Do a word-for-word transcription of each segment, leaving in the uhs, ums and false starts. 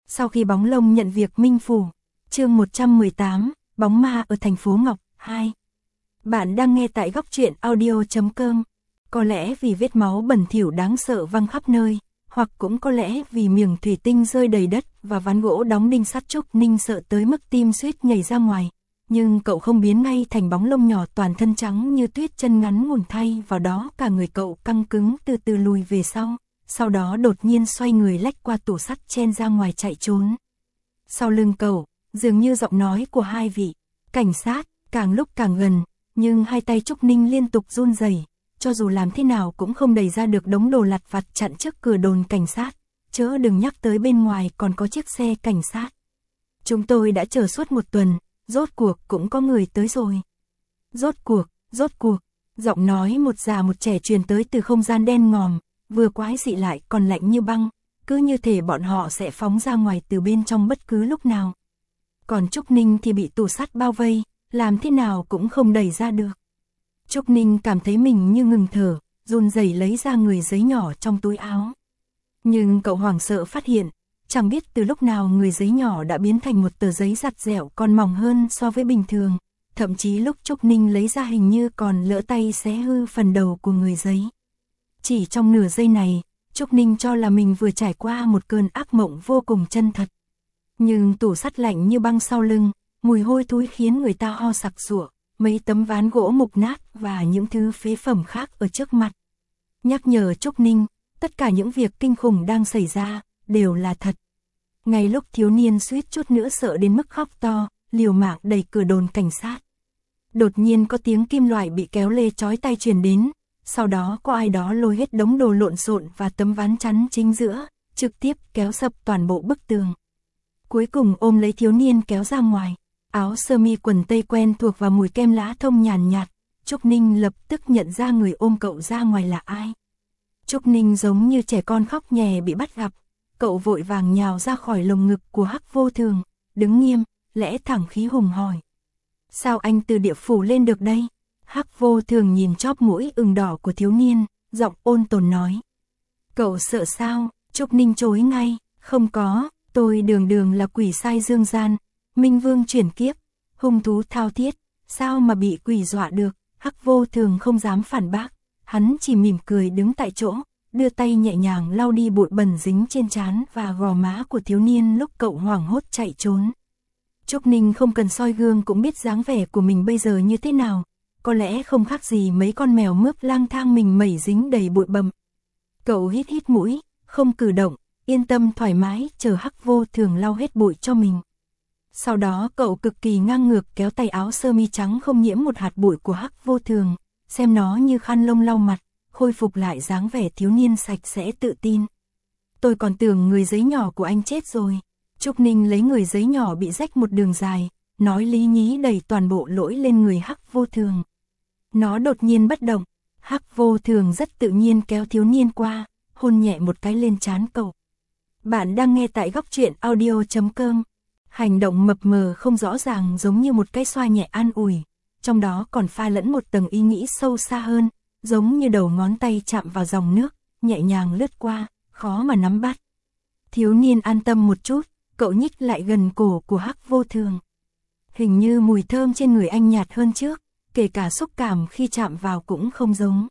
Sau khi Bóng Lông nhận việc minh phủ, chương một trăm mười tám, Bóng ma ở thành phố Ngọc, hai. Bạn đang nghe tại góc truyện audio chấm com. Có lẽ vì vết máu bẩn thỉu đáng sợ văng khắp nơi, hoặc cũng có lẽ vì miếng thủy tinh rơi đầy đất và ván gỗ đóng đinh sắt, Trúc Ninh sợ tới mức tim suýt nhảy ra ngoài. Nhưng cậu không biến ngay thành bóng lông nhỏ toàn thân trắng như tuyết, chân ngắn ngủn, thay vào đó cả người cậu căng cứng từ từ lùi về sau. Sau đó đột nhiên xoay người lách qua tủ sắt chen ra ngoài chạy trốn. Sau lưng cậu, dường như giọng nói của hai vị cảnh sát càng lúc càng gần, nhưng hai tay Trúc Ninh liên tục run rẩy, cho dù làm thế nào cũng không đẩy ra được đống đồ lặt vặt chặn trước cửa đồn cảnh sát, chớ đừng nhắc tới bên ngoài còn có chiếc xe cảnh sát. Chúng tôi đã chờ suốt một tuần, rốt cuộc cũng có người tới rồi. Rốt cuộc, rốt cuộc, giọng nói một già một trẻ truyền tới từ không gian đen ngòm, vừa quái dị lại còn lạnh như băng, cứ như thể bọn họ sẽ phóng ra ngoài từ bên trong bất cứ lúc nào. Còn Trúc Ninh thì bị tủ sắt bao vây, làm thế nào cũng không đẩy ra được. Trúc Ninh cảm thấy mình như ngừng thở, run rẩy lấy ra người giấy nhỏ trong túi áo. Nhưng cậu hoảng sợ phát hiện, chẳng biết từ lúc nào người giấy nhỏ đã biến thành một tờ giấy giặt dẻo còn mỏng hơn so với bình thường. Thậm chí lúc Trúc Ninh lấy ra hình như còn lỡ tay xé hư phần đầu của người giấy. Chỉ trong nửa giây này, Trúc Ninh cho là mình vừa trải qua một cơn ác mộng vô cùng chân thật. Nhưng tủ sắt lạnh như băng sau lưng, mùi hôi thối khiến người ta ho sặc sụa, mấy tấm ván gỗ mục nát và những thứ phế phẩm khác ở trước mặt. Nhắc nhở Trúc Ninh, tất cả những việc kinh khủng đang xảy ra, đều là thật. Ngay lúc thiếu niên suýt chút nữa sợ đến mức khóc to, liều mạng đẩy cửa đồn cảnh sát. Đột nhiên có tiếng kim loại bị kéo lê chói tai truyền đến, sau đó có ai đó lôi hết đống đồ lộn xộn và tấm ván chắn chính giữa, trực tiếp kéo sập toàn bộ bức tường. Cuối cùng ôm lấy thiếu niên kéo ra ngoài, áo sơ mi quần tây quen thuộc và mùi kem lá thông nhàn nhạt, Trúc Ninh lập tức nhận ra người ôm cậu ra ngoài là ai. Trúc Ninh giống như trẻ con khóc nhè bị bắt gặp, cậu vội vàng nhào ra khỏi lồng ngực của Hắc Vô Thường, đứng nghiêm, lẽ thẳng khí hùng hỏi. Sao anh từ địa phủ lên được đây? Hắc Vô Thường nhìn chóp mũi ửng đỏ của thiếu niên, giọng ôn tồn nói. Cậu sợ sao? Trúc Ninh chối ngay, không có, tôi đường đường là quỷ sai dương gian, minh vương chuyển kiếp, hung thú thao thiết, sao mà bị quỷ dọa được? Hắc Vô Thường không dám phản bác, hắn chỉ mỉm cười đứng tại chỗ, đưa tay nhẹ nhàng lau đi bụi bẩn dính trên trán và gò má của thiếu niên lúc cậu hoảng hốt chạy trốn. Trúc Ninh không cần soi gương cũng biết dáng vẻ của mình bây giờ như thế nào, có lẽ không khác gì mấy con mèo mướp lang thang mình mẩy dính đầy bụi bặm. Cậu hít hít mũi, không cử động, yên tâm thoải mái chờ Hắc Vô Thường lau hết bụi cho mình. Sau đó cậu cực kỳ ngang ngược kéo tay áo sơ mi trắng không nhiễm một hạt bụi của Hắc Vô Thường, xem nó như khăn lông lau mặt, khôi phục lại dáng vẻ thiếu niên sạch sẽ tự tin. Tôi còn tưởng người giấy nhỏ của anh chết rồi. Trúc Ninh lấy người giấy nhỏ bị rách một đường dài, nói lý nhí đẩy toàn bộ lỗi lên người Hắc Vô Thường. Nó đột nhiên bất động, Hắc Vô Thường rất tự nhiên kéo thiếu niên qua, hôn nhẹ một cái lên trán cậu. Bạn đang nghe tại góc truyện audio chấm com. Hành động mập mờ không rõ ràng giống như một cái xoa nhẹ an ủi, trong đó còn pha lẫn một tầng ý nghĩ sâu xa hơn, giống như đầu ngón tay chạm vào dòng nước, nhẹ nhàng lướt qua, khó mà nắm bắt. Thiếu niên an tâm một chút, cậu nhích lại gần cổ của Hắc Vô Thường. Hình như mùi thơm trên người anh nhạt hơn trước, kể cả xúc cảm khi chạm vào cũng không giống.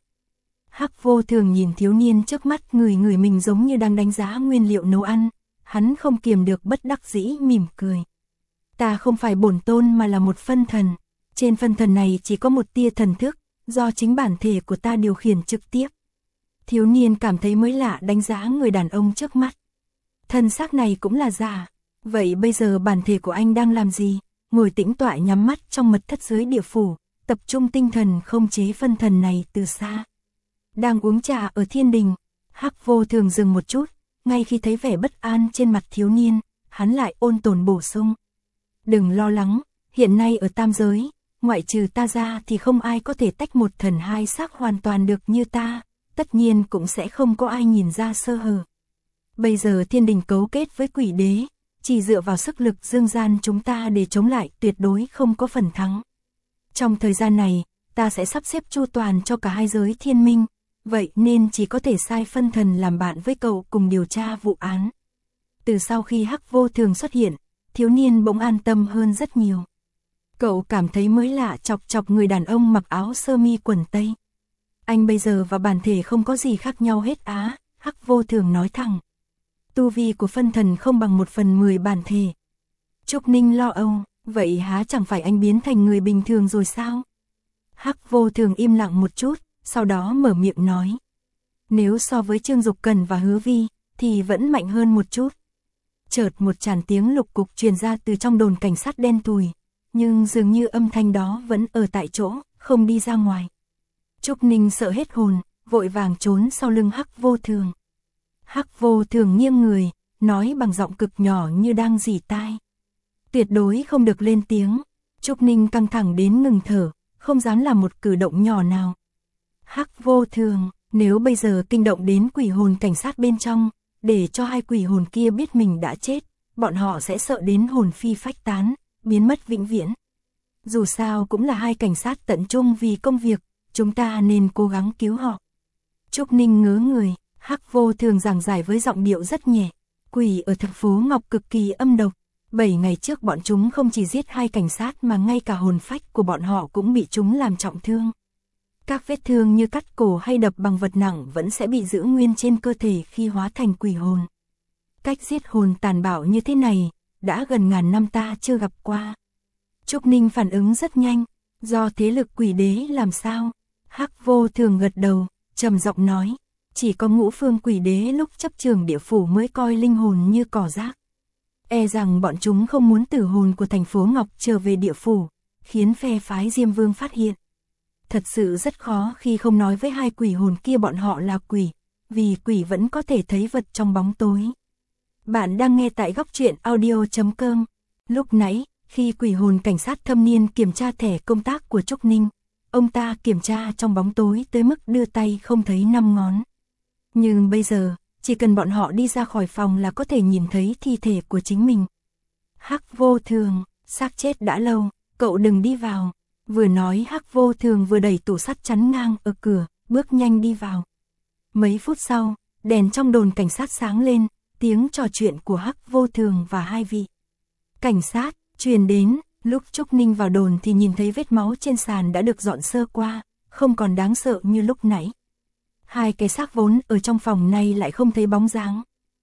Hắc Vô Thường nhìn thiếu niên trước mắt, người người mình giống như đang đánh giá nguyên liệu nấu ăn, hắn không kiềm được bất đắc dĩ mỉm cười. Ta không phải bổn tôn mà là một phân thần, trên phân thần này chỉ có một tia thần thức, do chính bản thể của ta điều khiển trực tiếp. Thiếu niên cảm thấy mới lạ đánh giá người đàn ông trước mắt. Thân xác này cũng là giả, vậy bây giờ bản thể của anh đang làm gì? Ngồi tĩnh tọa nhắm mắt trong mật thất dưới địa phủ, tập trung tinh thần không chế phân thần này từ xa. Đang uống trà ở thiên đình, Hắc Vô Thường dừng một chút, ngay khi thấy vẻ bất an trên mặt thiếu niên, hắn lại ôn tồn bổ sung. Đừng lo lắng, hiện nay ở tam giới, ngoại trừ ta ra thì không ai có thể tách một thần hai xác hoàn toàn được như ta, tất nhiên cũng sẽ không có ai nhìn ra sơ hở. Bây giờ thiên đình cấu kết với quỷ đế, chỉ dựa vào sức lực dương gian chúng ta để chống lại tuyệt đối không có phần thắng. Trong thời gian này, ta sẽ sắp xếp chu toàn cho cả hai giới thiên minh, vậy nên chỉ có thể sai phân thần làm bạn với cậu cùng điều tra vụ án. Từ sau khi Hắc Vô Thường xuất hiện, thiếu niên bỗng an tâm hơn rất nhiều. Cậu cảm thấy mới lạ chọc chọc người đàn ông mặc áo sơ mi quần tây. Anh bây giờ và bản thể không có gì khác nhau hết á, Hắc Vô Thường nói thẳng. Tu vi của phân thần không bằng một phần mười bản thể. Trúc Ninh lo âu, vậy há chẳng phải anh biến thành người bình thường rồi sao? Hắc Vô Thường im lặng một chút, sau đó mở miệng nói. Nếu so với Trương Dục Cần và Hứa Vi, thì vẫn mạnh hơn một chút. Chợt một tràn tiếng lục cục truyền ra từ trong đồn cảnh sát đen thui, nhưng dường như âm thanh đó vẫn ở tại chỗ, không đi ra ngoài. Trúc Ninh sợ hết hồn, vội vàng trốn sau lưng Hắc Vô Thường. Hắc Vô Thường nghiêng người, nói bằng giọng cực nhỏ như đang rỉ tai. Tuyệt đối không được lên tiếng. Trúc Ninh căng thẳng đến ngừng thở, không dám làm một cử động nhỏ nào. Hắc Vô Thường, nếu bây giờ kinh động đến quỷ hồn cảnh sát bên trong, để cho hai quỷ hồn kia biết mình đã chết, bọn họ sẽ sợ đến hồn phi phách tán, biến mất vĩnh viễn. Dù sao cũng là hai cảnh sát tận trung vì công việc, chúng ta nên cố gắng cứu họ. Trúc Ninh ngớ người, Hắc Vô Thường giảng giải với giọng điệu rất nhẹ. Quỷ ở thành phố Ngọc cực kỳ âm độc. Bảy ngày trước bọn chúng không chỉ giết hai cảnh sát mà ngay cả hồn phách của bọn họ cũng bị chúng làm trọng thương. Các vết thương như cắt cổ hay đập bằng vật nặng vẫn sẽ bị giữ nguyên trên cơ thể khi hóa thành quỷ hồn. Cách giết hồn tàn bạo như thế này, đã gần ngàn năm ta chưa gặp qua. Trúc Ninh phản ứng rất nhanh, do thế lực quỷ đế làm sao? Hắc Vô Thường gật đầu, trầm giọng nói, chỉ có Ngũ Phương Quỷ Đế lúc chấp trường địa phủ mới coi linh hồn như cỏ rác. E rằng bọn chúng không muốn tử hồn của thành phố Ngọc trở về địa phủ, khiến phe phái Diêm Vương phát hiện. Thật sự rất khó khi không nói với hai quỷ hồn kia bọn họ là quỷ, vì quỷ vẫn có thể thấy vật trong bóng tối. Bạn đang nghe tại góc truyện audio chấm com. Lúc nãy, khi quỷ hồn cảnh sát thâm niên kiểm tra thẻ công tác của Trúc Ninh, ông ta kiểm tra trong bóng tối tới mức đưa tay không thấy năm ngón. Nhưng bây giờ, chỉ cần bọn họ đi ra khỏi phòng là có thể nhìn thấy thi thể của chính mình. Hắc Vô Thường, xác chết đã lâu, cậu đừng đi vào. Vừa nói Hắc Vô Thường vừa đẩy tủ sắt chắn ngang ở cửa, bước nhanh đi vào. Mấy phút sau, đèn trong đồn cảnh sát sáng lên, tiếng trò chuyện của Hắc Vô Thường và hai vị cảnh sát truyền đến. Lúc Trúc Ninh vào đồn thì nhìn thấy vết máu trên sàn đã được dọn sơ qua, không còn đáng sợ như lúc nãy. Hai cái xác vốn ở trong phòng này lại không thấy bóng dáng.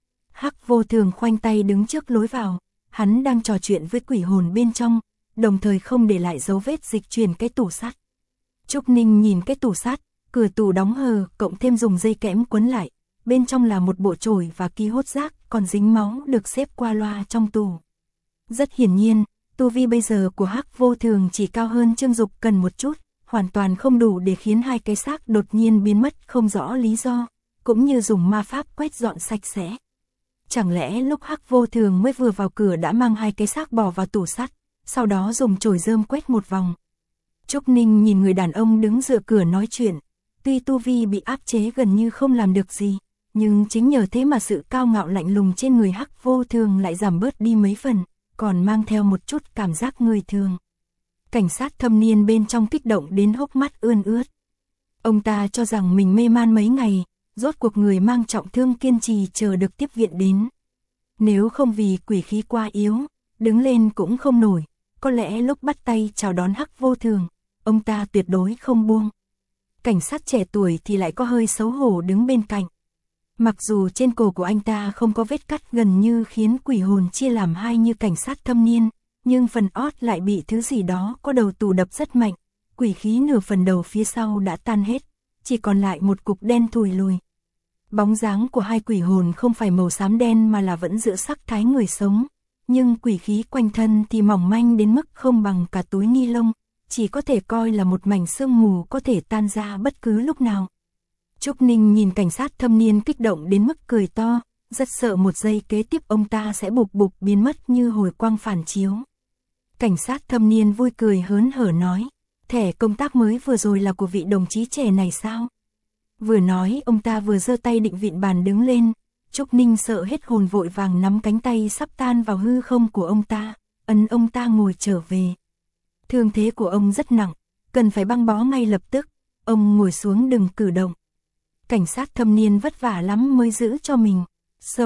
Hắc Vô Thường khoanh tay đứng trước lối vào, hắn đang trò chuyện với quỷ hồn bên trong, đồng thời không để lại dấu vết dịch chuyển cái tủ sắt. Trúc Ninh nhìn cái tủ sắt, cửa tủ đóng hờ, cộng thêm dùng dây kẽm quấn lại, bên trong là một bộ chổi và ki hốt rác còn dính máu được xếp qua loa trong tủ. Rất hiển nhiên, tu vi bây giờ của Hắc Vô Thường chỉ cao hơn Trương Dục Cần một chút, hoàn toàn không đủ để khiến hai cái xác đột nhiên biến mất không rõ lý do, cũng như dùng ma pháp quét dọn sạch sẽ. Chẳng lẽ lúc Hắc Vô Thường mới vừa vào cửa đã mang hai cái xác bỏ vào tủ sắt, sau đó dùng chổi rơm quét một vòng. Trúc Ninh nhìn người đàn ông đứng dựa cửa nói chuyện, tuy tu vi bị áp chế gần như không làm được gì, nhưng chính nhờ thế mà sự cao ngạo lạnh lùng trên người Hắc Vô Thường lại giảm bớt đi mấy phần, còn mang theo một chút cảm giác người thường. Cảnh sát thâm niên bên trong kích động đến hốc mắt ươn ướt. Ông ta cho rằng mình mê man mấy ngày, rốt cuộc người mang trọng thương kiên trì chờ được tiếp viện đến. Nếu không vì quỷ khí quá yếu, đứng lên cũng không nổi, có lẽ lúc bắt tay chào đón Hắc Vô Thường, ông ta tuyệt đối không buông. Cảnh sát trẻ tuổi thì lại có hơi xấu hổ đứng bên cạnh. Mặc dù trên cổ của anh ta không có vết cắt gần như khiến quỷ hồn chia làm hai như cảnh sát thâm niên, nhưng phần ót lại bị thứ gì đó có đầu tù đập rất mạnh, quỷ khí nửa phần đầu phía sau đã tan hết, chỉ còn lại một cục đen thùi lùi. Bóng dáng của hai quỷ hồn không phải màu xám đen mà là vẫn giữ sắc thái người sống, nhưng quỷ khí quanh thân thì mỏng manh đến mức không bằng cả túi ni lông, chỉ có thể coi là một mảnh sương mù có thể tan ra bất cứ lúc nào. Trúc Ninh nhìn cảnh sát thâm niên kích động đến mức cười to, rất sợ một giây kế tiếp ông ta sẽ bục bục biến mất như hồi quang phản chiếu. Cảnh sát thâm niên vui cười hớn hở nói, thẻ công tác mới vừa rồi là của vị đồng chí trẻ này sao? Vừa nói ông ta vừa giơ tay định vịn bàn đứng lên, Trúc Ninh sợ hết hồn vội vàng nắm cánh tay sắp tan vào hư không của ông ta, ấn ông ta ngồi trở về. Thương thế của ông rất nặng, cần phải băng bó ngay lập tức, ông ngồi xuống đừng cử động. Cảnh sát thâm niên vất vả lắm mới giữ cho mình sống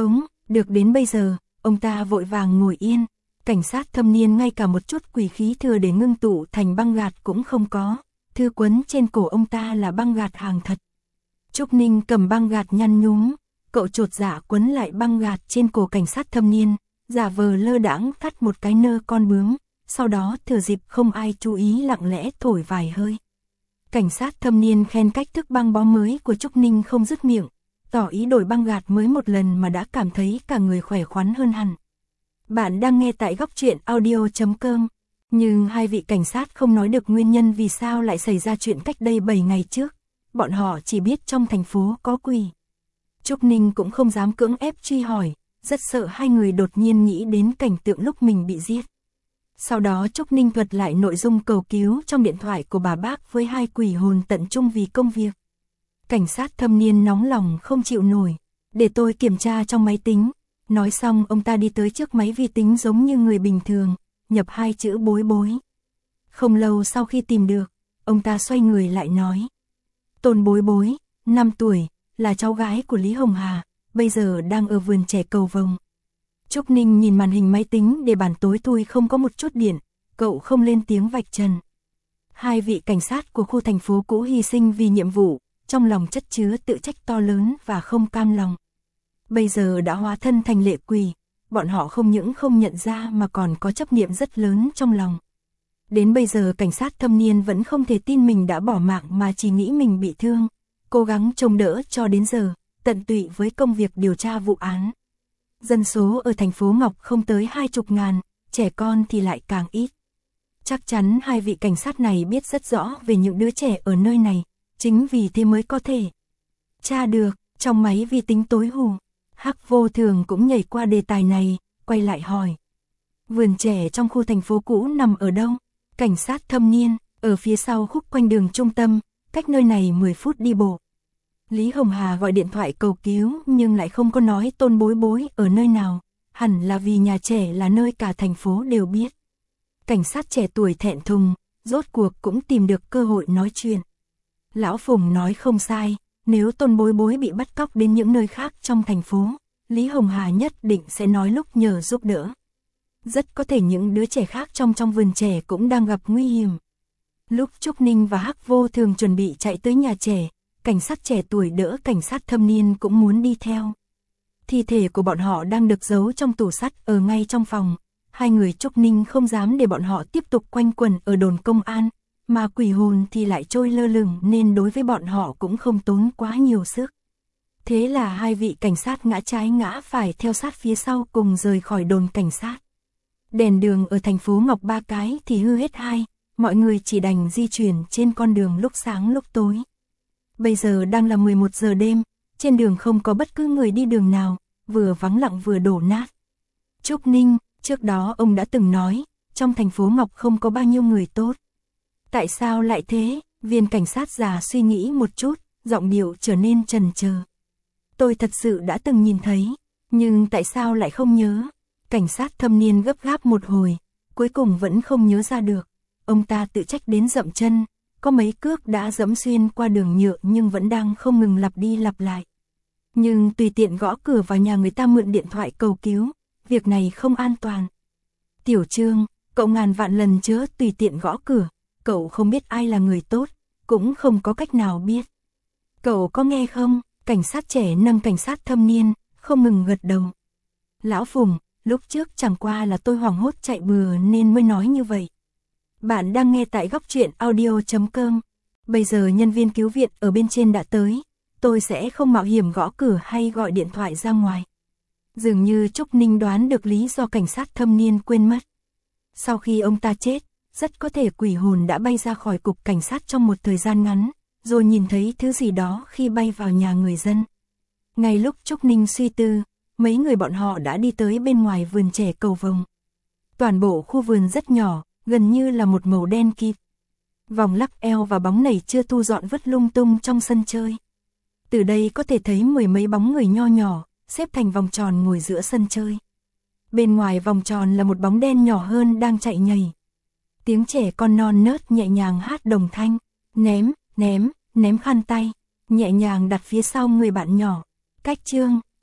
Được đến bây giờ, ông ta vội vàng ngồi yên, cảnh sát thâm niên ngay cả một chút quỷ khí thừa để ngưng tụ thành băng gạt cũng không có, thư quấn trên cổ ông ta là băng gạt hàng thật. Trúc Ninh cầm băng gạt nhăn nhúm, cậu chột dạ quấn lại băng gạt trên cổ cảnh sát thâm niên, giả vờ lơ đãng thắt một cái nơ con bướm, sau đó thừa dịp không ai chú ý lặng lẽ thổi vài hơi. Cảnh sát thâm niên khen cách thức băng bó mới của Trúc Ninh không dứt miệng, tỏ ý đổi băng gạt mới một lần mà đã cảm thấy cả người khỏe khoắn hơn hẳn. Bạn đang nghe tại góc truyện audio chấm com, nhưng hai vị cảnh sát không nói được nguyên nhân vì sao lại xảy ra chuyện cách đây bảy ngày trước, bọn họ chỉ biết trong thành phố có quỷ. Trúc Ninh cũng không dám cưỡng ép truy hỏi, rất sợ hai người đột nhiên nghĩ đến cảnh tượng lúc mình bị giết. Sau đó Trúc Ninh thuật lại nội dung cầu cứu trong điện thoại của bà bác với hai quỷ hồn tận trung vì công việc. Cảnh sát thâm niên nóng lòng không chịu nổi, để tôi kiểm tra trong máy tính. Nói xong ông ta đi tới trước máy vi tính giống như người bình thường, nhập hai chữ bối bối. Không lâu sau khi tìm được, ông ta xoay người lại nói. Tôn Bối Bối, năm tuổi, là cháu gái của Lý Hồng Hà, bây giờ đang ở vườn trẻ Cầu Vồng. Trúc Ninh nhìn màn hình máy tính để bản tối thui không có một chút điện, cậu không lên tiếng vạch trần. Hai vị cảnh sát của khu thành phố cũ hy sinh vì nhiệm vụ, trong lòng chất chứa tự trách to lớn và không cam lòng. Bây giờ đã hóa thân thành lệ quỷ, bọn họ không những không nhận ra mà còn có chấp niệm rất lớn trong lòng. Đến bây giờ cảnh sát thâm niên vẫn không thể tin mình đã bỏ mạng mà chỉ nghĩ mình bị thương, cố gắng trông đỡ cho đến giờ, tận tụy với công việc điều tra vụ án. Dân số ở thành phố Ngọc không tới hai chục ngàn, trẻ con thì lại càng ít. Chắc chắn hai vị cảnh sát này biết rất rõ về những đứa trẻ ở nơi này, chính vì thế mới có thể tra được. Trong máy vi tính tối hù, Hắc Vô Thường cũng nhảy qua đề tài này, quay lại hỏi. Vườn trẻ trong khu thành phố cũ nằm ở đâu? Cảnh sát thâm niên, ở phía sau khúc quanh đường trung tâm, cách nơi này mười phút đi bộ. Lý Hồng Hà gọi điện thoại cầu cứu nhưng lại không có nói Tôn Bối Bối ở nơi nào, hẳn là vì nhà trẻ là nơi cả thành phố đều biết. Cảnh sát trẻ tuổi thẹn thùng, rốt cuộc cũng tìm được cơ hội nói chuyện. Lão Phùng nói không sai, nếu Tôn Bối Bối bị bắt cóc đến những nơi khác trong thành phố, Lý Hồng Hà nhất định sẽ nói lúc nhờ giúp đỡ. Rất có thể những đứa trẻ khác trong trong vườn trẻ cũng đang gặp nguy hiểm. Lúc Trúc Ninh và Hắc Vô Thường chuẩn bị chạy tới nhà trẻ, cảnh sát trẻ tuổi đỡ cảnh sát thâm niên cũng muốn đi theo. Thi thể của bọn họ đang được giấu trong tủ sắt ở ngay trong phòng. Hai người Trúc Ninh không dám để bọn họ tiếp tục quanh quẩn ở đồn công an, mà quỷ hồn thì lại trôi lơ lửng nên đối với bọn họ cũng không tốn quá nhiều sức. Thế là hai vị cảnh sát ngã trái ngã phải theo sát phía sau cùng rời khỏi đồn cảnh sát. Đèn đường ở thành phố Ngọc ba cái thì hư hết hai, mọi người chỉ đành di chuyển trên con đường lúc sáng lúc tối. Bây giờ đang là mười một giờ đêm, trên đường không có bất cứ người đi đường nào, vừa vắng lặng vừa đổ nát. Trúc Ninh, trước đó ông đã từng nói, trong thành phố Ngọc không có bao nhiêu người tốt. Tại sao lại thế? Viên cảnh sát già suy nghĩ một chút, giọng điệu trở nên chần chờ. Tôi thật sự đã từng nhìn thấy, nhưng tại sao lại không nhớ? Cảnh sát thâm niên gấp gáp một hồi, cuối cùng vẫn không nhớ ra được. Ông ta tự trách đến dậm chân, có mấy cước đã dẫm xuyên qua đường nhựa nhưng vẫn đang không ngừng lặp đi lặp lại. Nhưng tùy tiện gõ cửa vào nhà người ta mượn điện thoại cầu cứu, việc này không an toàn. Tiểu Trương, cậu ngàn vạn lần chớ tùy tiện gõ cửa, cậu không biết ai là người tốt, cũng không có cách nào biết. Cậu có nghe không? Cảnh sát trẻ nâng cảnh sát thâm niên, không ngừng gật đầu. Lão Phùng, lúc trước chẳng qua là tôi hoảng hốt chạy bừa nên mới nói như vậy. Bạn đang nghe tại góc truyện audio chấm com. Bây giờ nhân viên cứu viện ở bên trên đã tới, tôi sẽ không mạo hiểm gõ cửa hay gọi điện thoại ra ngoài. Dường như Trúc Ninh đoán được lý do cảnh sát thâm niên quên mất. Sau khi ông ta chết, rất có thể quỷ hồn đã bay ra khỏi cục cảnh sát trong một thời gian ngắn, rồi nhìn thấy thứ gì đó khi bay vào nhà người dân. Ngay lúc Trúc Ninh suy tư, mấy người bọn họ đã đi tới bên ngoài vườn trẻ Cầu Vồng. Toàn bộ khu vườn rất nhỏ, gần như là một màu đen kịt. Vòng lắc eo và bóng nảy chưa thu dọn vứt lung tung trong sân chơi. Từ đây có thể thấy mười mấy bóng người nho nhỏ, xếp thành vòng tròn ngồi giữa sân chơi. Bên ngoài vòng tròn là một bóng đen nhỏ hơn đang chạy nhảy. Tiếng trẻ con non nớt nhẹ nhàng hát đồng thanh, ném, ném, ném khăn tay, nhẹ nhàng đặt phía sau người bạn nhỏ. Cách Trương,